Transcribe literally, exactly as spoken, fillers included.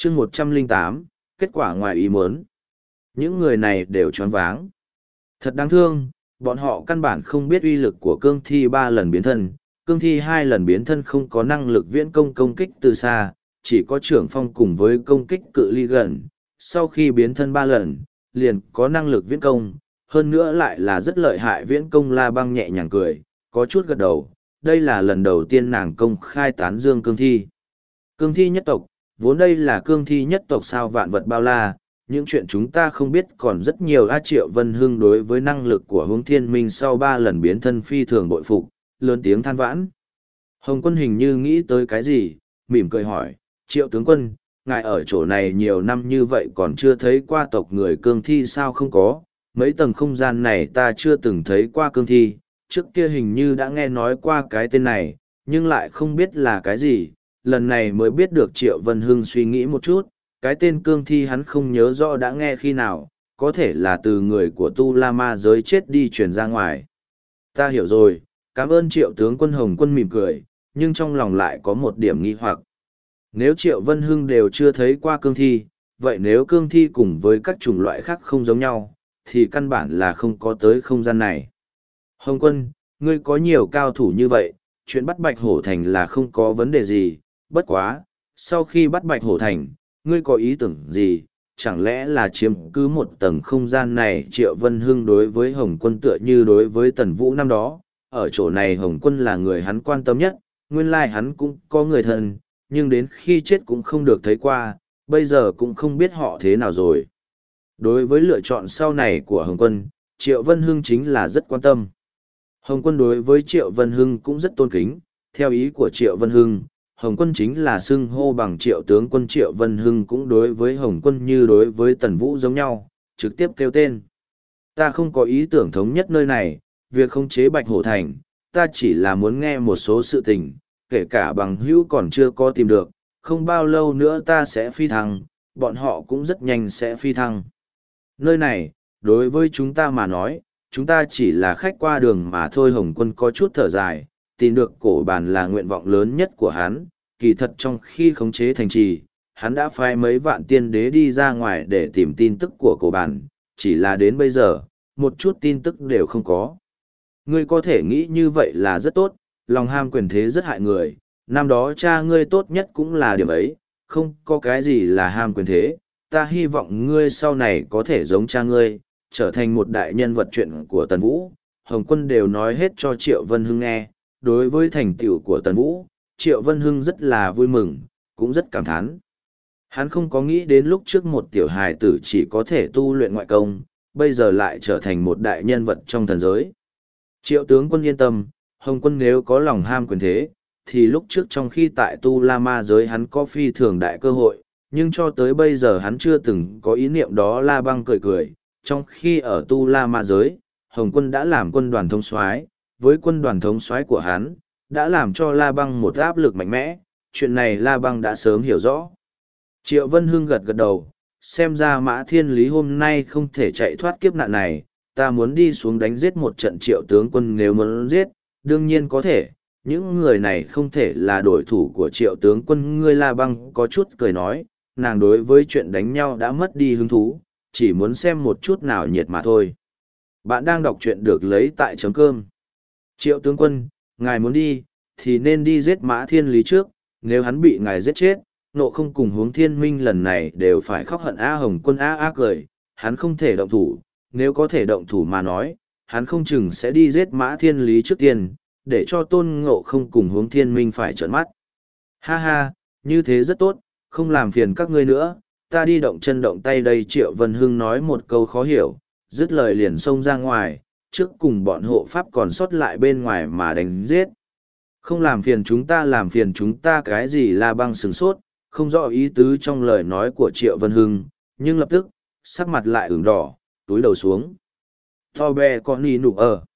chương một trăm lẻ tám, kết quả ngoài ý muốn. Những người này đều choáng váng. Thật đáng thương, bọn họ căn bản không biết uy lực của cương thi ba lần biến thân. Cương thi hai lần biến thân không có năng lực viễn công công kích từ xa, chỉ có trưởng phong cùng với công kích cự ly gần. Sau khi biến thân ba lần, liền có năng lực viễn công, hơn nữa lại là rất lợi hại viễn công. La Băng nhẹ nhàng cười, có chút gật đầu, đây là lần đầu tiên nàng công khai tán dương cương thi. Cương thi nhất tộc, vốn đây là cương thi nhất tộc sao vạn vật bao la, những chuyện chúng ta không biết còn rất nhiều. A Triệu Vân Hưng đối với năng lực của Hướng Thiên Minh sau ba lần biến thân phi thường bội phục, lớn tiếng than vãn. Hồng Quân hình như nghĩ tới cái gì, mỉm cười hỏi, Triệu tướng quân, ngài ở chỗ này nhiều năm như vậy còn chưa thấy qua tộc người cương thi sao? Không có, mấy tầng không gian này ta chưa từng thấy qua cương thi, trước kia hình như đã nghe nói qua cái tên này, nhưng lại không biết là cái gì, lần này mới biết được. Triệu Vân Hưng suy nghĩ một chút, cái tên cương thi hắn không nhớ rõ đã nghe khi nào, có thể là từ người của Tu La Ma giới chết đi truyền ra ngoài. Ta hiểu rồi, cảm ơn Triệu tướng quân. Hồng Quân mỉm cười, nhưng trong lòng lại có một điểm nghi hoặc. Nếu Triệu Vân Hưng đều chưa thấy qua cương thi, vậy nếu cương thi cùng với các chủng loại khác không giống nhau, thì căn bản là không có tới không gian này. Hồng Quân, ngươi có nhiều cao thủ như vậy, chuyện bắt Bạch Hổ Thành là không có vấn đề gì, bất quá, sau khi bắt Bạch Hổ Thành, ngươi có ý tưởng gì, chẳng lẽ là chiếm cứ một tầng không gian này? Triệu Vân Hưng đối với Hồng Quân tựa như đối với Tần Vũ năm đó, ở chỗ này Hồng Quân là người hắn quan tâm nhất, nguyên lai hắn cũng có người thân, nhưng đến khi chết cũng không được thấy qua, bây giờ cũng không biết họ thế nào rồi. Đối với lựa chọn sau này của Hồng Quân, Triệu Vân Hưng chính là rất quan tâm. Hồng Quân đối với Triệu Vân Hưng cũng rất tôn kính, theo ý của Triệu Vân Hưng, Hồng Quân chính là xưng hô bằng Triệu tướng quân. Triệu Vân Hưng cũng đối với Hồng Quân như đối với Tần Vũ giống nhau, trực tiếp kêu tên. Ta không có ý tưởng thống nhất nơi này, việc khống chế Bạch Hổ Thành, ta chỉ là muốn nghe một số sự tình, kể cả bằng hữu còn chưa có tìm được, không bao lâu nữa ta sẽ phi thăng, bọn họ cũng rất nhanh sẽ phi thăng. Nơi này, đối với chúng ta mà nói, chúng ta chỉ là khách qua đường mà thôi. Hồng Quân có chút thở dài, tìm được cổ bàn là nguyện vọng lớn nhất của hắn, kỳ thật trong khi khống chế thành trì, hắn đã phái mấy vạn tiên đế đi ra ngoài để tìm tin tức của cổ bàn, chỉ là đến bây giờ, một chút tin tức đều không có. Ngươi có thể nghĩ như vậy là rất tốt, lòng ham quyền thế rất hại người, năm đó cha ngươi tốt nhất cũng là điểm ấy, không có cái gì là ham quyền thế. Ta hy vọng ngươi sau này có thể giống cha ngươi, trở thành một đại nhân vật. Chuyện của Tần Vũ, Hồng Quân đều nói hết cho Triệu Vân Hưng nghe. Đối với thành tựu của Tần Vũ, Triệu Vân Hưng rất là vui mừng, cũng rất cảm thán. Hắn không có nghĩ đến lúc trước một tiểu hài tử chỉ có thể tu luyện ngoại công, bây giờ lại trở thành một đại nhân vật trong thần giới. Triệu tướng quân yên tâm, Hồng Quân nếu có lòng ham quyền thế, thì lúc trước trong khi tại Tu La Ma giới hắn có phi thường đại cơ hội, nhưng cho tới bây giờ hắn chưa từng có ý niệm đó. La Băng cười cười, trong khi ở Tu La Ma giới, Hồng Quân đã làm quân đoàn thống soái, với quân đoàn thống soái của hắn, đã làm cho La Băng một áp lực mạnh mẽ, chuyện này La Băng đã sớm hiểu rõ. Triệu Vân Hưng gật gật đầu, xem ra Mã Thiên Lý hôm nay không thể chạy thoát kiếp nạn này, ta muốn đi xuống đánh giết một trận. Triệu tướng quân nếu muốn giết, đương nhiên có thể, những người này không thể là đối thủ của Triệu tướng quân ngươi. La Băng có chút cười nói, nàng đối với chuyện đánh nhau đã mất đi hứng thú, chỉ muốn xem một chút nào nhiệt mà thôi. Bạn đang đọc truyện được lấy tại chấm cơm. Triệu tướng quân, ngài muốn đi, thì nên đi giết Mã Thiên Lý trước, nếu hắn bị ngài giết chết, Nộ Không cùng Hướng Thiên Minh lần này đều phải khóc hận. A Hồng Quân a a cười, hắn không thể động thủ, nếu có thể động thủ mà nói, hắn không chừng sẽ đi giết Mã Thiên Lý trước tiên, để cho Tôn Ngộ Không cùng Hướng Thiên Minh phải trợn mắt. Ha ha, như thế rất tốt, không làm phiền các ngươi nữa, ta đi động chân động tay đây. Triệu Vân Hưng nói một câu khó hiểu, dứt lời liền xông ra ngoài, trước cùng bọn hộ pháp còn sót lại bên ngoài mà đánh giết. Không làm phiền chúng ta, làm phiền chúng ta cái gì? La Băng sửng sốt, không rõ ý tứ trong lời nói của Triệu Vân Hưng, nhưng lập tức, sắc mặt lại ửng đỏ, túi đầu xuống. To bè con đi nụ ở.